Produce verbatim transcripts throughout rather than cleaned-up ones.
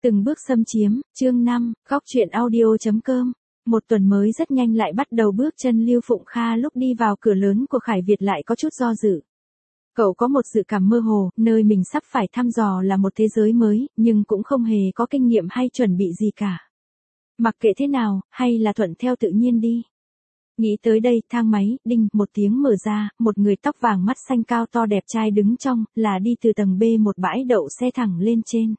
Từng bước xâm chiếm, chương năm, góc truyện audio.com. Một tuần mới rất nhanh lại bắt đầu bước chân. Lưu Phụng Kha lúc đi vào cửa lớn của Khải Việt lại có chút do dự. Cậu có một dự cảm mơ hồ, nơi mình sắp phải thăm dò là một thế giới mới, nhưng cũng không hề có kinh nghiệm hay chuẩn bị gì cả. Mặc kệ thế nào, hay là thuận theo tự nhiên đi. Nghĩ tới đây, thang máy, đinh, một tiếng mở ra, một người tóc vàng mắt xanh cao to đẹp trai đứng trong, là đi từ tầng B một bãi đậu xe thẳng lên trên.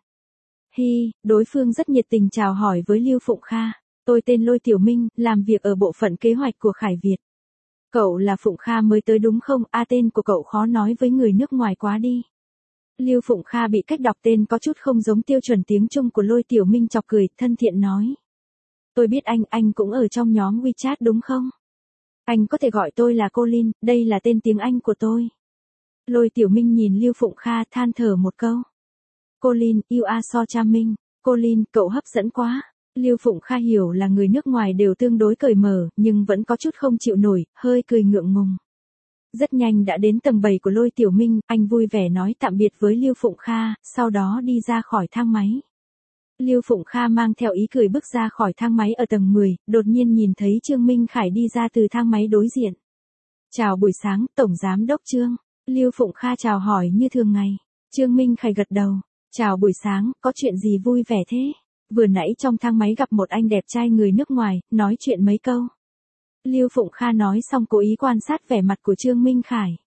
Hi, đối phương rất nhiệt tình chào hỏi với Lưu Phụng Kha. Tôi tên Lôi Tiểu Minh, làm việc ở bộ phận kế hoạch của Khải Việt. Cậu là Phụng Kha mới tới đúng không? A à, tên của cậu khó nói với người nước ngoài quá đi. Lưu Phụng Kha bị cách đọc tên có chút không giống tiêu chuẩn tiếng Trung của Lôi Tiểu Minh chọc cười, thân thiện nói. Tôi biết anh, anh cũng ở trong nhóm WeChat đúng không? Anh có thể gọi tôi là Colin, đây là tên tiếng Anh của tôi. Lôi Tiểu Minh nhìn Lưu Phụng Kha than thở một câu. Colin, you are so charming. Colin, cậu hấp dẫn quá. Lưu Phụng Kha hiểu là người nước ngoài đều tương đối cởi mở, nhưng vẫn có chút không chịu nổi, hơi cười ngượng ngùng. Rất nhanh đã đến tầng bảy của Lôi Tiểu Minh, anh vui vẻ nói tạm biệt với Lưu Phụng Kha, sau đó đi ra khỏi thang máy. Lưu Phụng Kha mang theo ý cười bước ra khỏi thang máy ở tầng mười, đột nhiên nhìn thấy Trương Minh Khải đi ra từ thang máy đối diện. Chào buổi sáng, Tổng Giám Đốc Trương. Lưu Phụng Kha chào hỏi như thường ngày. Trương Minh Khải gật đầu. Chào buổi sáng, có chuyện gì vui vẻ thế? Vừa nãy trong thang máy gặp một anh đẹp trai người nước ngoài, nói chuyện mấy câu. Lưu Phụng Kha nói xong cố ý quan sát vẻ mặt của Trương Minh Khải.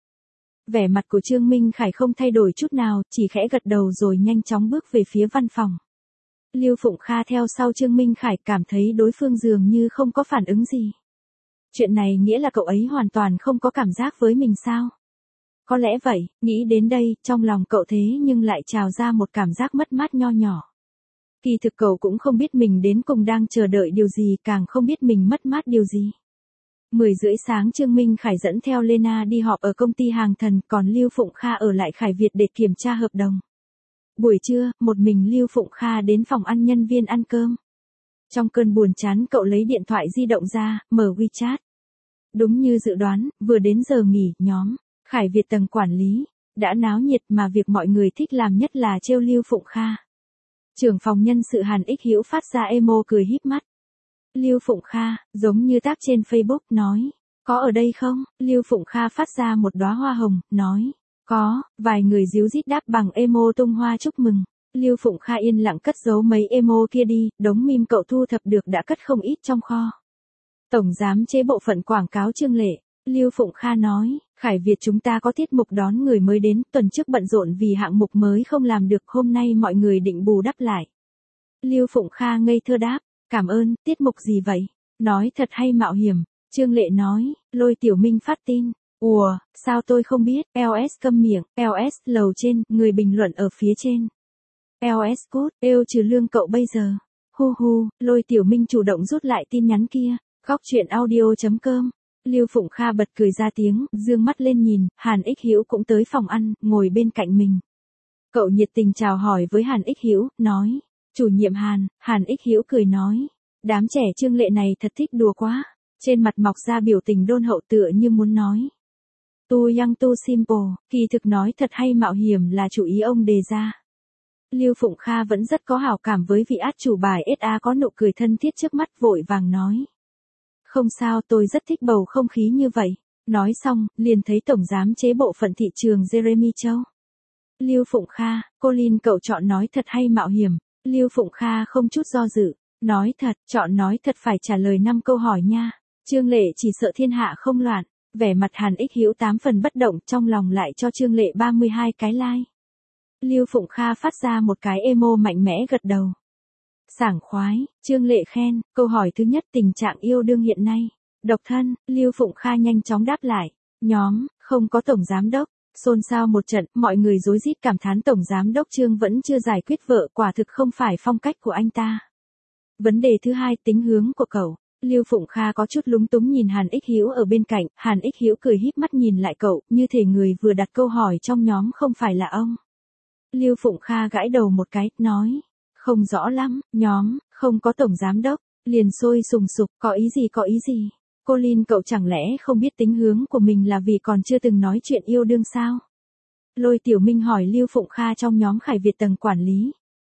Vẻ mặt của Trương Minh Khải không thay đổi chút nào, chỉ khẽ gật đầu rồi nhanh chóng bước về phía văn phòng. Lưu Phụng Kha theo sau Trương Minh Khải cảm thấy đối phương dường như không có phản ứng gì. Chuyện này nghĩa là cậu ấy hoàn toàn không có cảm giác với mình sao? Có lẽ vậy, nghĩ đến đây, trong lòng cậu thế nhưng lại trào ra một cảm giác mất mát nho nhỏ. Kỳ thực cậu cũng không biết mình đến cùng đang chờ đợi điều gì, càng không biết mình mất mát điều gì. Mười rưỡi sáng Trương Minh Khải dẫn theo Lena đi họp ở công ty hàng thần, còn Lưu Phụng Kha ở lại Khải Việt để kiểm tra hợp đồng. Buổi trưa, một mình Lưu Phụng Kha đến phòng ăn nhân viên ăn cơm. Trong cơn buồn chán cậu lấy điện thoại di động ra, mở WeChat. Đúng như dự đoán, vừa đến giờ nghỉ, nhóm Khải Việt tầng quản lý đã náo nhiệt mà việc mọi người thích làm nhất là trêu Lưu Phụng Kha. Trưởng phòng nhân sự Hàn Ích Hữu phát ra emo cười híp mắt. Lưu Phụng Kha, giống như tác trên Facebook, nói, có ở đây không? Lưu Phụng Kha phát ra một đóa hoa hồng, nói, có, vài người díu dít đáp bằng emo tung hoa chúc mừng. Lưu Phụng Kha yên lặng cất giấu mấy emo kia đi, đống meme cậu thu thập được đã cất không ít trong kho. Tổng giám chế bộ phận quảng cáo Trương Lệ. Lưu Phụng Kha nói, Khải Việt chúng ta có tiết mục đón người mới đến, tuần trước bận rộn vì hạng mục mới không làm được, hôm nay mọi người định bù đắp lại. Lưu Phụng Kha ngây thơ đáp, cảm ơn, tiết mục gì vậy? Nói thật hay mạo hiểm? Trương Lệ nói, Lôi Tiểu Minh phát tin. Ủa, sao tôi không biết? lờ ét câm miệng, lờ ét lầu trên, người bình luận ở phía trên. lờ ét code, êu trừ lương cậu bây giờ. Hu hu, Lôi Tiểu Minh chủ động rút lại tin nhắn kia. Góc truyện audio.com. Lưu Phụng Kha bật cười ra tiếng, dương mắt lên nhìn, Hàn Ích Hữu cũng tới phòng ăn, ngồi bên cạnh mình. Cậu nhiệt tình chào hỏi với Hàn Ích Hữu, nói, chủ nhiệm Hàn. Hàn Ích Hữu cười nói, đám trẻ Trương Lệ này thật thích đùa quá. Trên mặt mọc ra biểu tình đôn hậu tựa như muốn nói. Too young too simple, kỳ thực nói thật hay mạo hiểm là chủ ý ông đề ra. Lưu Phụng Kha vẫn rất có hảo cảm với vị át chủ bài ét a có nụ cười thân thiết trước mắt, vội vàng nói. Không sao, tôi rất thích bầu không khí như vậy. Nói xong, liền thấy tổng giám chế bộ phận thị trường Jeremy Châu. Lưu Phụng Kha, Colin cậu chọn nói thật hay mạo hiểm? Lưu Phụng Kha không chút do dự. Nói thật, chọn nói thật phải trả lời năm câu hỏi nha. Trương Lệ chỉ sợ thiên hạ không loạn. Vẻ mặt Hàn Ích Hữu tám phần bất động, trong lòng lại cho Trương Lệ ba mươi hai cái like. Lưu Phụng Kha phát ra một cái emo mạnh mẽ gật đầu. Sảng khoái, Trương Lệ khen, câu hỏi thứ nhất tình trạng yêu đương hiện nay. Độc thân, Lưu Phụng Kha nhanh chóng đáp lại. Nhóm, không có tổng giám đốc. Xôn xao một trận, mọi người rối rít cảm thán tổng giám đốc Trương vẫn chưa giải quyết vợ, quả thực không phải phong cách của anh ta. Vấn đề thứ hai, tính hướng của cậu. Lưu Phụng Kha có chút lúng túng nhìn Hàn Ích Hữu ở bên cạnh, Hàn Ích Hữu cười híp mắt nhìn lại cậu, như thể người vừa đặt câu hỏi trong nhóm không phải là ông. Lưu Phụng Kha gãi đầu một cái, nói, không rõ lắm, nhóm, không có tổng giám đốc, liền sôi sùng sục, có ý gì có ý gì? Colin cậu chẳng lẽ không biết tính hướng của mình là vì còn chưa từng nói chuyện yêu đương sao? Lôi Tiểu Minh hỏi Lưu Phụng Kha trong nhóm Khải Việt tầng quản lý.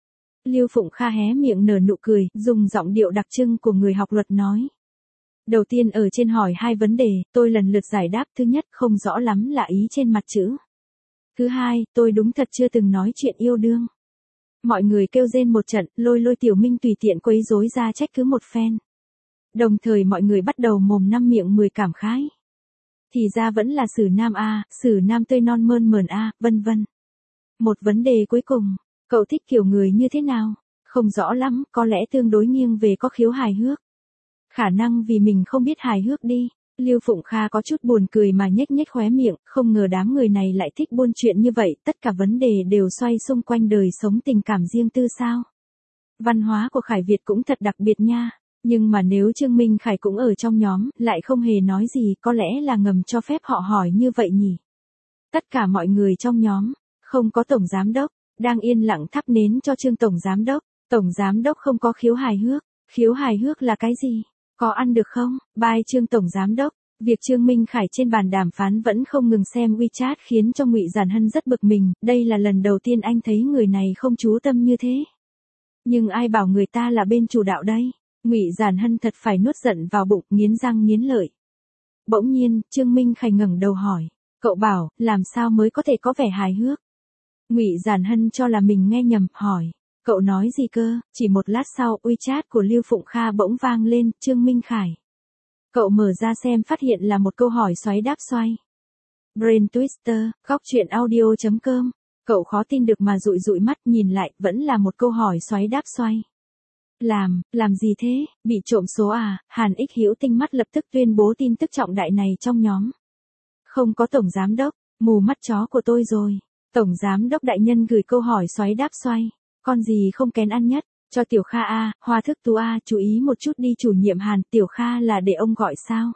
Lưu Phụng Kha hé miệng nở nụ cười, dùng giọng điệu đặc trưng của người học luật nói. Đầu tiên ở trên hỏi hai vấn đề, tôi lần lượt giải đáp. Thứ nhất, không rõ lắm là ý trên mặt chữ. Thứ hai, tôi đúng thật chưa từng nói chuyện yêu đương. Mọi người kêu rên một trận, lôi lôi Tiểu Minh tùy tiện quấy rối ra trách cứ một phen. Đồng thời mọi người bắt đầu mồm năm miệng mười cảm khái. Thì ra vẫn là Sử Nam a, Sử Nam tươi non mơn mởn a, vân vân. Một vấn đề cuối cùng, cậu thích kiểu người như thế nào? Không rõ lắm, có lẽ tương đối nghiêng về có khiếu hài hước. Khả năng vì mình không biết hài hước đi. Lưu Phụng Kha có chút buồn cười mà nhếch nhếch khóe miệng, không ngờ đám người này lại thích buôn chuyện như vậy, tất cả vấn đề đều xoay xung quanh đời sống tình cảm riêng tư sao. Văn hóa của Khải Việt cũng thật đặc biệt nha, nhưng mà nếu Trương Minh Khải cũng ở trong nhóm, lại không hề nói gì, có lẽ là ngầm cho phép họ hỏi như vậy nhỉ. Tất cả mọi người trong nhóm, không có Tổng Giám Đốc, đang yên lặng thắp nến cho Trương Tổng Giám Đốc. Tổng Giám Đốc không có khiếu hài hước, khiếu hài hước là cái gì? Có ăn được không? Bye Trương Tổng Giám Đốc. Việc Trương Minh Khải trên bàn đàm phán vẫn không ngừng xem WeChat khiến cho Ngụy Giản Hân rất bực mình, đây là lần đầu tiên anh thấy người này không chú tâm như thế. Nhưng ai bảo người ta là bên chủ đạo đây? Ngụy Giản Hân thật phải nuốt giận vào bụng, nghiến răng nghiến lợi. Bỗng nhiên, Trương Minh Khải ngẩng đầu hỏi, cậu bảo, làm sao mới có thể có vẻ hài hước? Ngụy Giản Hân cho là mình nghe nhầm, hỏi. Cậu nói gì cơ? Chỉ một lát sau, WeChat của Lưu Phụng Kha bỗng vang lên, Trương Minh Khải. Cậu mở ra xem phát hiện là một câu hỏi xoáy đáp xoay. Brain Twister, góc truyện audio chấm com. Cậu khó tin được mà dụi dụi mắt nhìn lại, vẫn là một câu hỏi xoáy đáp xoay. Làm, làm gì thế? Bị trộm số à? Hàn Ích Hữu tinh mắt lập tức tuyên bố tin tức trọng đại này trong nhóm. Không có Tổng Giám Đốc, mù mắt chó của tôi rồi. Tổng Giám Đốc đại nhân gửi câu hỏi xoáy đáp xoay. Con gì không kén ăn nhất, cho Tiểu Kha A, Hoa Thức Tú A, chú ý một chút đi chủ nhiệm Hàn, Tiểu Kha là để ông gọi sao?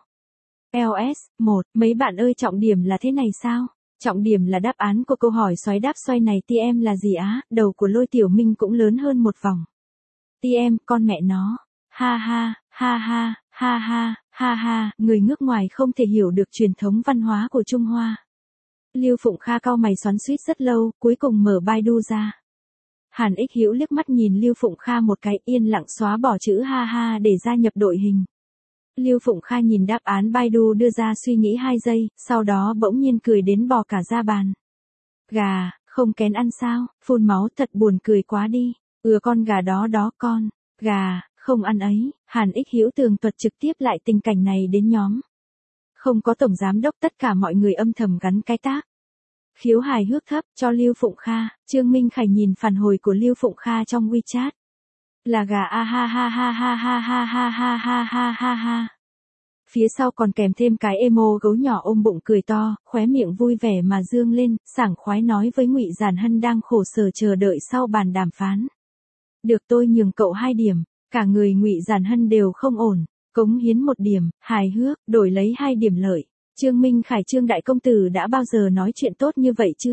lờ ét, một, mấy bạn ơi trọng điểm là thế này sao? Trọng điểm là đáp án của câu hỏi xoáy đáp xoay này tê em là gì á? Đầu của Lôi Tiểu Minh cũng lớn hơn một vòng. tê em, con mẹ nó. Ha ha, ha ha, ha ha, ha ha, người nước ngoài không thể hiểu được truyền thống văn hóa của Trung Hoa. Lưu Phụng Kha cau mày xoắn xuýt rất lâu, cuối cùng mở Baidu ra. Hàn Ích Hữu liếc mắt nhìn Lưu Phụng Kha một cái, yên lặng xóa bỏ chữ ha ha để gia nhập đội hình. Lưu Phụng Kha nhìn đáp án Baidu đưa ra suy nghĩ hai giây, sau đó bỗng nhiên cười đến bò cả ra bàn. Gà, không kén ăn sao? Phun máu thật buồn cười quá đi. Ừ con gà đó đó con. Gà, không ăn ấy. Hàn Ích Hữu tường thuật trực tiếp lại tình cảnh này đến nhóm. Không có Tổng Giám Đốc, tất cả mọi người âm thầm gắn cái tác. Khiếu hài hước thấp cho Lưu Phụng Kha. Trương Minh Khải nhìn phản hồi của Lưu Phụng Kha trong WeChat. Là gà a ha ha ha ha ha ha ha ha ha ha ha ha. Phía sau còn kèm thêm cái emo gấu nhỏ ôm bụng cười to, khóe miệng vui vẻ mà dương lên, sảng khoái nói với Ngụy Giản Hân đang khổ sở chờ đợi sau bàn đàm phán. Được tôi nhường cậu hai điểm, cả người Ngụy Giản Hân đều không ổn, cống hiến một điểm, hài hước, đổi lấy hai điểm lợi. Trương Minh Khải Trương đại công tử đã bao giờ nói chuyện tốt như vậy chưa?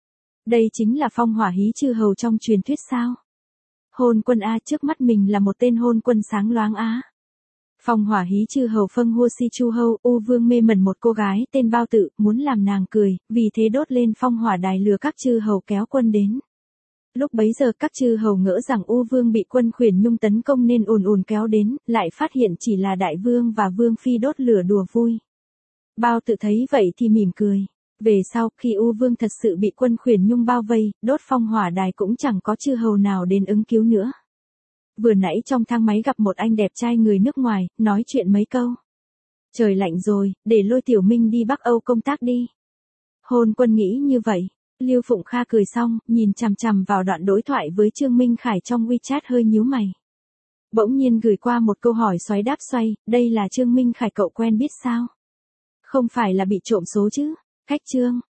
Đây chính là phong hỏa hí chư hầu trong truyền thuyết sao? Hôn quân A, trước mắt mình là một tên hôn quân sáng loáng á. Phong hỏa hí chư hầu phân hua si chu hâu, U Vương mê mẩn một cô gái tên Bao Tự, muốn làm nàng cười, vì thế đốt lên phong hỏa đài lừa các chư hầu kéo quân đến. Lúc bấy giờ các chư hầu ngỡ rằng U Vương bị quân Khuyển Nhung tấn công nên ùn ùn kéo đến, lại phát hiện chỉ là Đại Vương và Vương Phi đốt lửa đùa vui. Bao Tự thấy vậy thì mỉm cười. Về sau, khi U Vương thật sự bị quân Khuyển Nhung bao vây, đốt phong hỏa đài cũng chẳng có chư hầu nào đến ứng cứu nữa. Vừa nãy trong thang máy gặp một anh đẹp trai người nước ngoài, nói chuyện mấy câu. Trời lạnh rồi, để Lôi Tiểu Minh đi Bắc Âu công tác đi. Hôn quân nghĩ như vậy. Lưu Phụng Kha cười xong, nhìn chằm chằm vào đoạn đối thoại với Trương Minh Khải trong WeChat hơi nhíu mày. Bỗng nhiên gửi qua một câu hỏi xoáy đáp xoay, đây là Trương Minh Khải cậu quen biết sao? Không phải là bị trộm số chứ? Cách Trương,